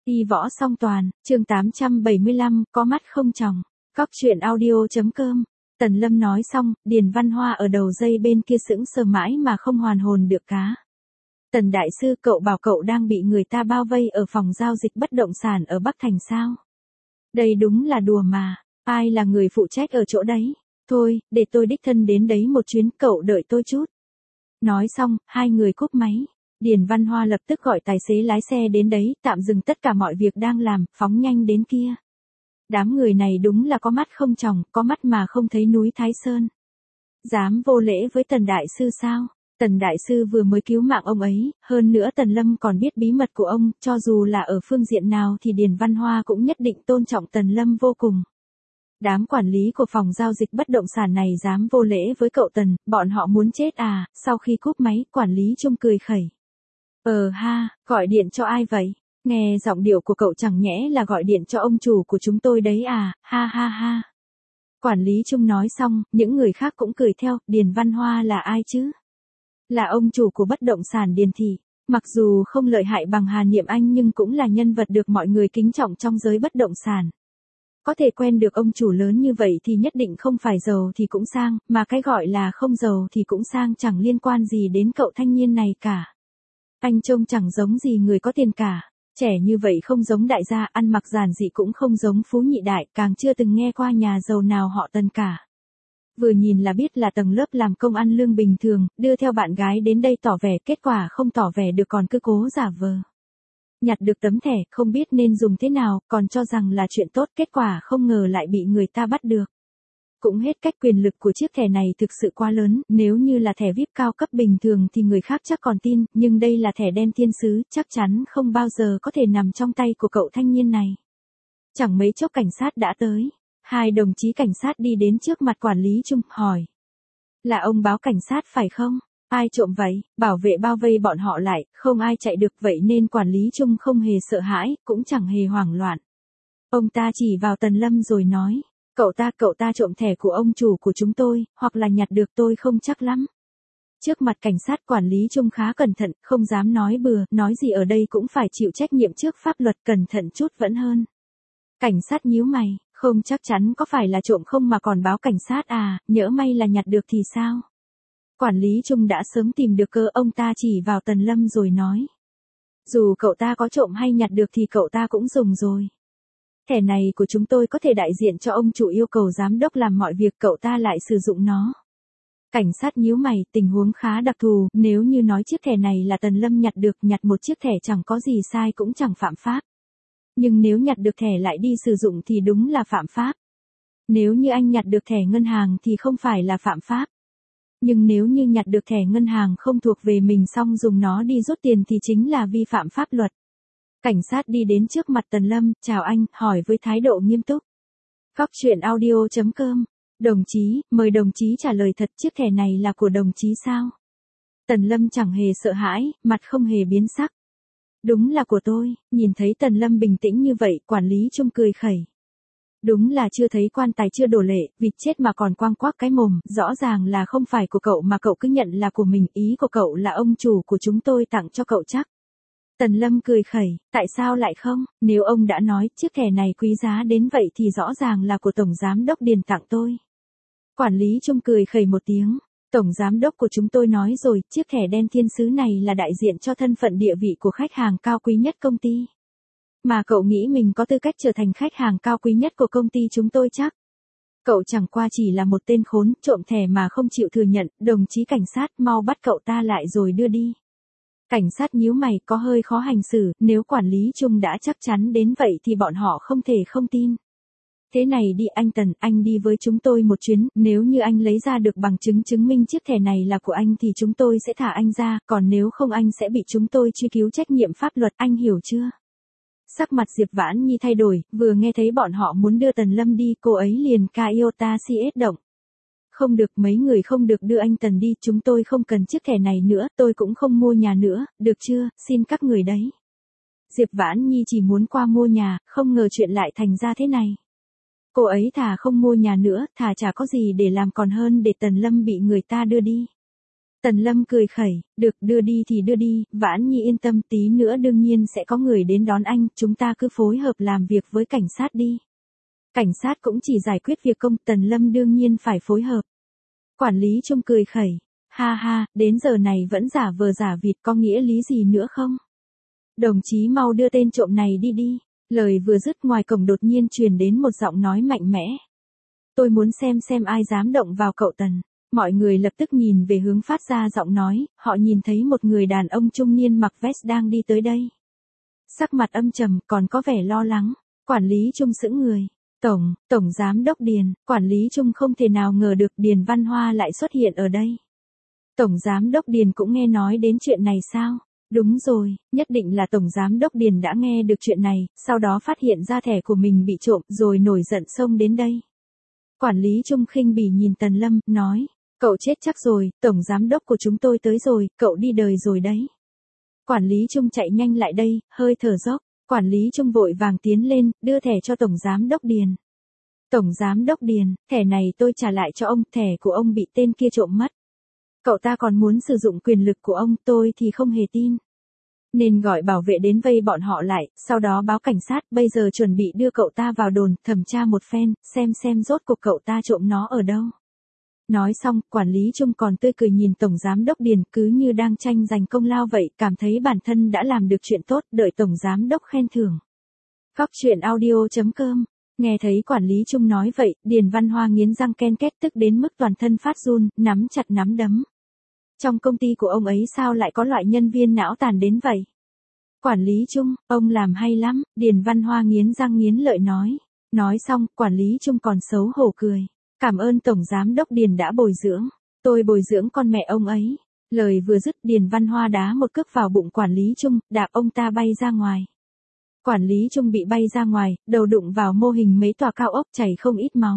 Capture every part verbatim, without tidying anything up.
Đi võ song toàn, chương tám trăm bảy mươi lăm, có mắt không tròng. Cóc truyện audio.com. Tần Lâm nói xong, Điền Văn Hoa ở đầu dây bên kia sững sờ mãi mà không hoàn hồn được cá. Tần đại sư, cậu bảo cậu đang bị người ta bao vây ở phòng giao dịch bất động sản ở Bắc Thành sao? Đây đúng là đùa mà, ai là người phụ trách ở chỗ đấy? Thôi, để tôi đích thân đến đấy một chuyến, cậu đợi tôi chút. Nói xong, hai người cúp máy. Điền Văn Hoa lập tức gọi tài xế lái xe đến đấy, tạm dừng tất cả mọi việc đang làm, phóng nhanh đến kia. Đám người này đúng là có mắt không tròng, có mắt mà không thấy núi Thái Sơn. Dám vô lễ với Tần đại sư sao? Tần đại sư vừa mới cứu mạng ông ấy, hơn nữa Tần Lâm còn biết bí mật của ông, cho dù là ở phương diện nào thì Điền Văn Hoa cũng nhất định tôn trọng Tần Lâm vô cùng. Đám quản lý của phòng giao dịch bất động sản này dám vô lễ với cậu Tần, bọn họ muốn chết à? Sau khi cúp máy, quản lý Chung cười khẩy. Ờ ha, gọi điện cho ai vậy? Nghe giọng điệu của cậu chẳng nhẽ là gọi điện cho ông chủ của chúng tôi đấy à, ha ha ha. Quản lý Chung nói xong, những người khác cũng cười theo, Điền Văn Hoa là ai chứ? Là ông chủ của bất động sản Điền Thị. Mặc dù không lợi hại bằng Hà Niệm Anh nhưng cũng là nhân vật được mọi người kính trọng trong giới bất động sản. Có thể quen được ông chủ lớn như vậy thì nhất định không phải giàu thì cũng sang, mà cái gọi là không giàu thì cũng sang chẳng liên quan gì đến cậu thanh niên này cả. Anh trông chẳng giống gì người có tiền cả. Trẻ như vậy không giống đại gia, ăn mặc giản dị cũng không giống phú nhị đại, càng chưa từng nghe qua nhà giàu nào họ Tần cả. Vừa nhìn là biết là tầng lớp làm công ăn lương bình thường, đưa theo bạn gái đến đây tỏ vẻ, kết quả không tỏ vẻ được còn cứ cố giả vờ. Nhặt được tấm thẻ, không biết nên dùng thế nào, còn cho rằng là chuyện tốt, kết quả không ngờ lại bị người ta bắt được. Cũng hết cách, quyền lực của chiếc thẻ này thực sự quá lớn, nếu như là thẻ vi ai pi cao cấp bình thường thì người khác chắc còn tin, nhưng đây là thẻ đen thiên sứ, chắc chắn không bao giờ có thể nằm trong tay của cậu thanh niên này. Chẳng mấy chốc cảnh sát đã tới. Hai đồng chí cảnh sát đi đến trước mặt quản lý Chung, hỏi. Là ông báo cảnh sát phải không? Ai trộm vậy? Bảo vệ bao vây bọn họ lại, không ai chạy được, vậy nên quản lý Chung không hề sợ hãi, cũng chẳng hề hoảng loạn. Ông ta chỉ vào Tần Lâm rồi nói. Cậu ta, cậu ta trộm thẻ của ông chủ của chúng tôi, hoặc là nhặt được, tôi không chắc lắm. Trước mặt cảnh sát, quản lý Chung khá cẩn thận, không dám nói bừa, nói gì ở đây cũng phải chịu trách nhiệm trước pháp luật, cẩn thận chút vẫn hơn. Cảnh sát nhíu mày, không chắc chắn có phải là trộm không mà còn báo cảnh sát à, nhỡ may là nhặt được thì sao? Quản lý Chung đã sớm tìm được cơ, ông ta chỉ vào Tần Lâm rồi nói. Dù cậu ta có trộm hay nhặt được thì cậu ta cũng dùng rồi. Thẻ này của chúng tôi có thể đại diện cho ông chủ yêu cầu giám đốc làm mọi việc, cậu ta lại sử dụng nó. Cảnh sát nhíu mày, tình huống khá đặc thù, nếu như nói chiếc thẻ này là Tần Lâm nhặt được, nhặt một chiếc thẻ chẳng có gì sai cũng chẳng phạm pháp. Nhưng nếu nhặt được thẻ lại đi sử dụng thì đúng là phạm pháp. Nếu như anh nhặt được thẻ ngân hàng thì không phải là phạm pháp. Nhưng nếu như nhặt được thẻ ngân hàng không thuộc về mình xong dùng nó đi rút tiền thì chính là vi phạm pháp luật. Cảnh sát đi đến trước mặt Tần Lâm, chào anh, hỏi với thái độ nghiêm túc. Cóc truyện audio.com. Đồng chí, mời đồng chí trả lời thật, chiếc thẻ này là của đồng chí sao? Tần Lâm chẳng hề sợ hãi, mặt không hề biến sắc. Đúng là của tôi. Nhìn thấy Tần Lâm bình tĩnh như vậy, quản lý Chung cười khẩy. Đúng là chưa thấy quan tài chưa đổ lệ, vịt chết mà còn quang quác cái mồm, rõ ràng là không phải của cậu mà cậu cứ nhận là của mình, ý của cậu là ông chủ của chúng tôi tặng cho cậu chắc. Tần Lâm cười khẩy, tại sao lại không, nếu ông đã nói chiếc thẻ này quý giá đến vậy thì rõ ràng là của Tổng Giám đốc Điền tặng tôi. Quản lý Chung cười khẩy một tiếng, Tổng Giám đốc của chúng tôi nói rồi, chiếc thẻ đen thiên sứ này là đại diện cho thân phận địa vị của khách hàng cao quý nhất công ty. Mà cậu nghĩ mình có tư cách trở thành khách hàng cao quý nhất của công ty chúng tôi chắc? Cậu chẳng qua chỉ là một tên khốn, trộm thẻ mà không chịu thừa nhận, đồng chí cảnh sát mau bắt cậu ta lại rồi đưa đi. Cảnh sát nhíu mày, có hơi khó hành xử, nếu quản lý Chung đã chắc chắn đến vậy thì bọn họ không thể không tin. Thế này đi anh Tần, anh đi với chúng tôi một chuyến, nếu như anh lấy ra được bằng chứng chứng minh chiếc thẻ này là của anh thì chúng tôi sẽ thả anh ra, còn nếu không anh sẽ bị chúng tôi truy cứu trách nhiệm pháp luật, anh hiểu chưa? Sắc mặt Diệp Vãn Nhi thay đổi, vừa nghe thấy bọn họ muốn đưa Tần Lâm đi, cô ấy liền Iota xê ét động. Không được, mấy người không được đưa anh Tần đi, chúng tôi không cần chiếc thẻ này nữa, tôi cũng không mua nhà nữa, được chưa, xin các người đấy. Diệp Vãn Nhi chỉ muốn qua mua nhà, không ngờ chuyện lại thành ra thế này. Cô ấy thà không mua nhà nữa, thà chả có gì để làm còn hơn để Tần Lâm bị người ta đưa đi. Tần Lâm cười khẩy, được đưa đi thì đưa đi, Vãn Nhi yên tâm, tí nữa đương nhiên sẽ có người đến đón anh, chúng ta cứ phối hợp làm việc với cảnh sát đi. Cảnh sát cũng chỉ giải quyết việc công, Tần Lâm đương nhiên phải phối hợp. Quản lý Chung cười khẩy, ha ha, đến giờ này vẫn giả vờ giả vịt, có nghĩa lý gì nữa không? Đồng chí mau đưa tên trộm này đi đi. Lời vừa dứt ngoài cổng đột nhiên truyền đến một giọng nói mạnh mẽ. Tôi muốn xem xem ai dám động vào cậu Tần. Mọi người lập tức nhìn về hướng phát ra giọng nói, họ nhìn thấy một người đàn ông trung niên mặc vest đang đi tới đây. Sắc mặt âm trầm, còn có vẻ lo lắng. Quản lý Chung sững người. Tổng, Tổng Giám đốc Điền, Quản lý Chung không thể nào ngờ được Điền Văn Hoa lại xuất hiện ở đây. Tổng Giám đốc Điền cũng nghe nói đến chuyện này sao? Đúng rồi, nhất định là Tổng Giám đốc Điền đã nghe được chuyện này, sau đó phát hiện ra thẻ của mình bị trộm rồi nổi giận xông đến đây. Quản lý Chung khinh bỉ nhìn Tần Lâm, nói, cậu chết chắc rồi, Tổng Giám đốc của chúng tôi tới rồi, cậu đi đời rồi đấy. Quản lý Chung chạy nhanh lại đây, hơi thở dốc, Quản lý Chung vội vàng tiến lên, đưa thẻ cho Tổng Giám đốc Điền. Tổng Giám đốc Điền, thẻ này tôi trả lại cho ông, thẻ của ông bị tên kia trộm mất. Cậu ta còn muốn sử dụng quyền lực của ông, tôi thì không hề tin. Nên gọi bảo vệ đến vây bọn họ lại, sau đó báo cảnh sát, bây giờ chuẩn bị đưa cậu ta vào đồn, thẩm tra một phen, xem xem rốt cuộc cậu ta trộm nó ở đâu. Nói xong, Quản lý Chung còn tươi cười nhìn Tổng Giám đốc Điền, cứ như đang tranh giành công lao vậy, cảm thấy bản thân đã làm được chuyện tốt, đợi Tổng Giám đốc khen thưởng. Góc truyện audio chấm com. Nghe thấy Quản lý Chung nói vậy, Điền Văn Hoa nghiến răng ken két, tức đến mức toàn thân phát run, nắm chặt nắm đấm. Trong công ty của ông ấy sao lại có loại nhân viên não tàn đến vậy? Quản lý Chung, ông làm hay lắm, Điền Văn Hoa nghiến răng nghiến lợi nói. Nói xong, Quản lý Chung còn xấu hổ cười. Cảm ơn Tổng Giám đốc Điền đã bồi dưỡng. Tôi bồi dưỡng con mẹ ông ấy. Lời vừa dứt, Điền Văn Hoa đá một cước vào bụng Quản lý Chung, đạp ông ta bay ra ngoài. Quản lý Chung bị bay ra ngoài, đầu đụng vào mô hình mấy tòa cao ốc, chảy không ít máu.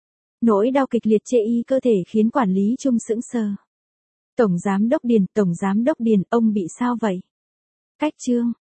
Nỗi đau kịch liệt chê y cơ thể khiến Quản lý Chung sững sờ. Tổng Giám đốc Điền, Tổng Giám đốc Điền, ông bị sao vậy? Cách chương.